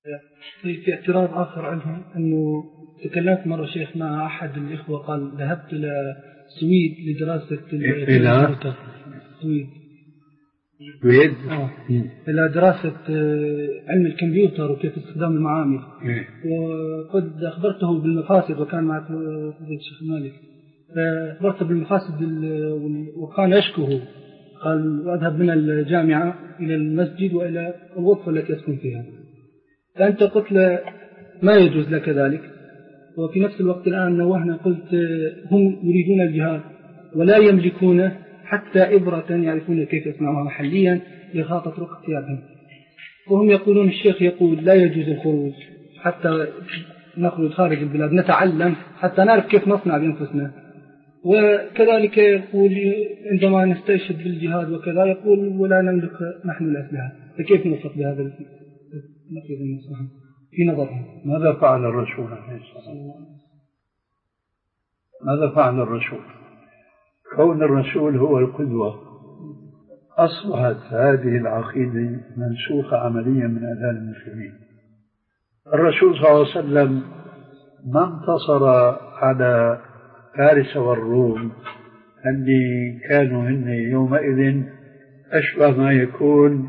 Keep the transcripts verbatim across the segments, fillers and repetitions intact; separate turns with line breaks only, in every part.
طيب، في اعتراض آخر عنهم أنه تكلمت مرة شيخ مع أحد الإخوة قال ذهبت إلى السويد لدراسة الكمبيوتر. السويد
السويد
آه. إلى دراسة علم الكمبيوتر وكيف استخدام المعامل.
إيه؟
وقد أخبرته بالمفاسد وكان معك الشيخ مالك، فأخبرته بالمفاسد وكان يشكوه، قال أذهب من الجامعة إلى المسجد وإلى الغرفة التي أسكن فيها. فأنت قلت له ما يجوز لك ذلك، وفي نفس الوقت الآن نوهنا قلت هم يريدون الجهاد ولا يملكون حتى إبرة يعرفون كيف يصنعوها محليا لغاطة رق ثيابهم، وهم يقولون الشيخ يقول لا يجوز الخروج حتى نخرج خارج البلاد نتعلم حتى نعرف كيف نصنع بأنفسنا. وكذلك يقول عندما نستشهد بالجهاد وكذا يقول ولا نملك نحن الأسلحة، فكيف نوفق بهذا النقيض المصلحة في نظرهم؟
ماذا فعل الرسول عليه الصلاة والسلام؟ ماذا فعل الرسول؟ كون الرسول هو القدوة أصبحت هذه العقيدة منسوخة عمليا من أذهان المسلمين. الرسول صلى الله عليه وسلم ما انتصر على فارس والروم اللي كانوا هن يومئذ أشبه ما يكون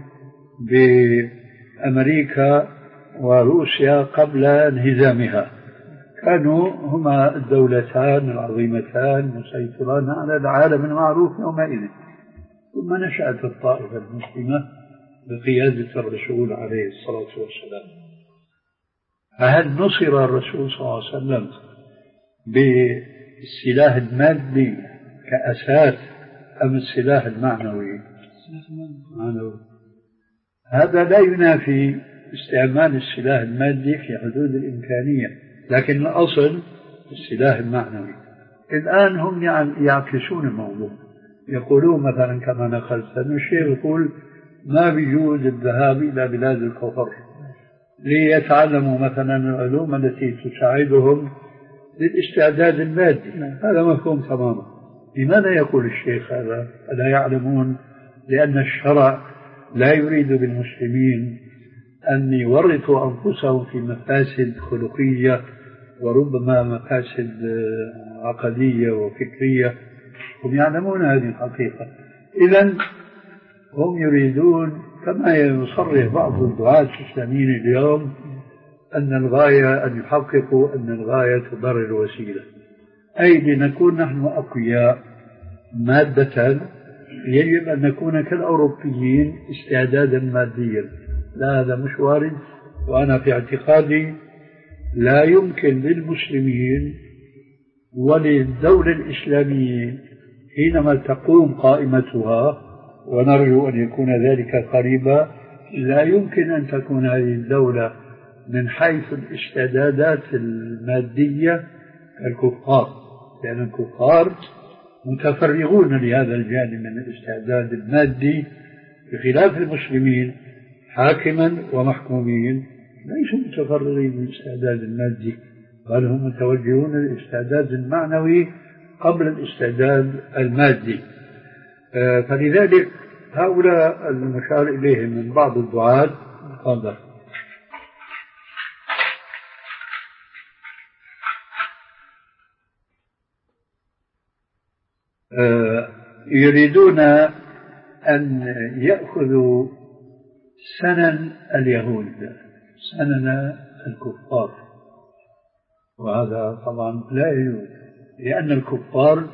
بأمريكا وروسيا قبل انهزامها، كانوا هما الدولتان العظيمتان مسيطران على العالم المعروف يومئذ. ثم نشأت الطائفة المسلمة بقيادة الرسول عليه الصلاة والسلام. فهل نصر الرسول صلى الله عليه وسلم بالسلاح المادي كأساس أم السلاح المعنوي؟ معنوي. هذا لا ينافي استعمال السلاح المادي في حدود الإمكانية، لكن الأصل السلاح المعنوي. الآن هم يعكسون الموضوع، يقولون مثلا كما نقلت أن الشيخ يقول ما بيجوز الذهاب إلى بلاد الكفر ليتعلموا مثلا العلوم التي تساعدهم للاستعداد المادي. هذا مفهوم تماما. لماذا يقول الشيخ هذا؟ ألا يعلمون لأن الشرع لا يريد بالمسلمين أن يورطوا أنفسهم في مفاسد خلقية وربما مفاسد عقدية وفكرية. هم يعلمون هذه الحقيقة. إذن هم يريدون كما يصرح بعض الدعاة الإسلاميين اليوم أن الغاية أن يحققوا أن الغاية تبرر الوسيلة، أي لنكون نحن أقوياء مادة يجب أن نكون كالأوروبيين استعدادا ماديا. لا، هذا مش وارد. وأنا في اعتقادي لا يمكن للمسلمين وللدولة الإسلامية حينما تقوم قائمتها، ونرجو أن يكون ذلك قريبا، لا يمكن أن تكون هذه الدولة من حيث الاستعدادات المادية الكفار، لأن الكفار متفرغون لهذا الجانب من الاستعداد المادي، بخلاف المسلمين حاكما ومحكومين ليسوا متفرغين للاستعداد المادي، بل هم متوجهون للاستعداد المعنوي قبل الاستعداد المادي. فلذلك هؤلاء المشار إليهم من بعض الدعاة تفضل يريدون أن يأخذوا سنن اليهود، سنن الكفار، وهذا طبعا لا يجوز، لأن الكفار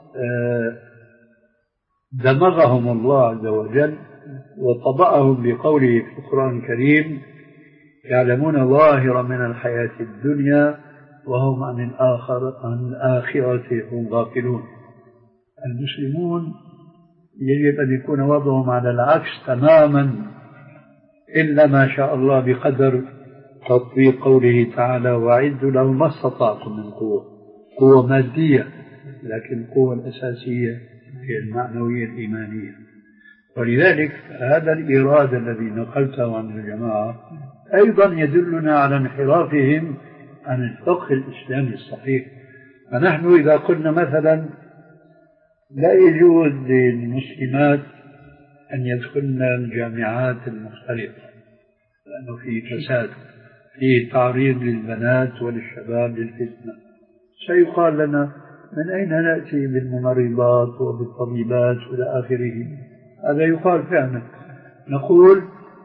دمغهم الله عز وجل وطبعهم بقوله في القرآن الكريم يعلمون ظاهرا من الحياة الدنيا وهم عن الآخر عن الآخرة هم غافلون. المسلمون يجب أن يكون وضعهم على العكس تماما، إلا ما شاء الله بقدر تطبيق قوله تعالى وأعدوا لهم ما استطعتم من قوة، قوة مادية، لكن القوة الأساسية هي المعنوية الإيمانية. ولذلك هذا الإيراد الذي نقلته عن الجماعة أيضا يدلنا على انحرافهم عن الفقه الإسلامي الصحيح. فنحن إذا قلنا مثلا لا يجوز للمسلمات أن يدخلن الجامعات المختلفة لأنه في فساد، لتعريض للبنات وللشباب للفتنة. سيقال لنا من أين نأتي بالممرضات وبالطبيبات إلى آخره؟ هذا يقال فعلا. نقول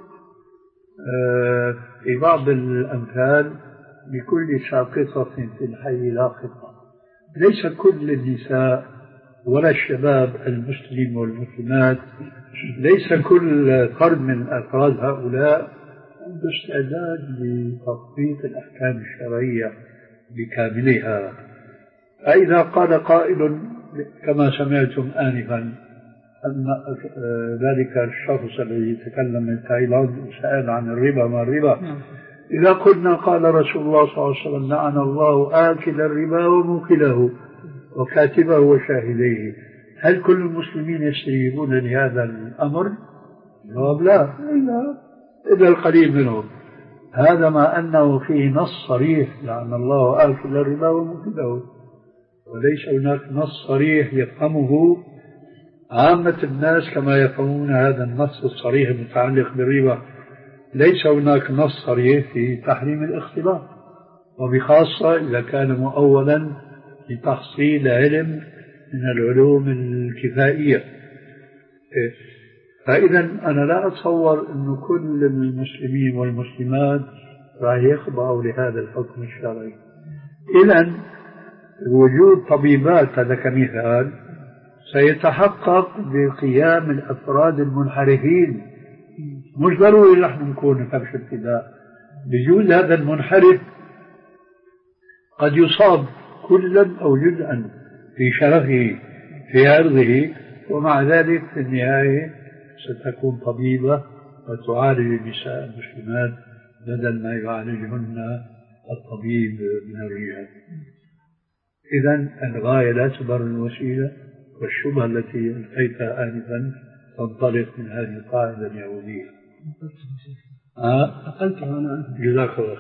في بعض الأمثال لكل ساقطة في الحي لاقطة. ليس كل النساء ولا الشباب المسلم والمسلمات، ليس كل فرد من أفراد هؤلاء عنده استعداد لتطبيق الأحكام الشرعية بكاملها. فإذا قال قائل كما سمعتم آنفا أن ذلك الشخص الذي تكلم من تايلاند وسأل عن الربا ما الربا، إذا قلنا قال رسول الله صلى الله عليه وسلم لعن الله آكل الربا وموكله وكاتبه وشاهديه، هل كل المسلمين يستجيبون لهذا الأمر؟ جواب لا، إلا القليل منهم. هذا ما أنه فيه نص صريح لعن الله آكل الربا وموكله، وليس هناك نص صريح يفهمه عامة الناس كما يفهمون هذا النص الصريح المتعلق بالربا. ليس هناك نص صريح في تحريم الاختلاط، وبخاصة إذا كان مؤولا لتحصيل علم من العلوم الكفائية. فإذا أنا لا أتصور أن كل المسلمين والمسلمات راح يخضعوا لهذا الحكم الشرعي. إذن وجود طبيبات هذا كمثال سيتحقق بقيام الأفراد المنحرفين، مش ضروري نحن نكون كبش ابتداء. بجوز هذا المنحرف قد يصاب كلا أو جزءا في شرفه في عرضه، ومع ذلك في النهاية ستكون طبيبة وتعالج النساء المسلمات بدل ما يعالجهن الطبيب من الرجال. إذن الغاية لا تبرر الوسيلة، والشبهة التي ألقيتها آنفا تنطلق من هذه القاعدة اليهودية.
أقلتها أنا.
جزاك الله.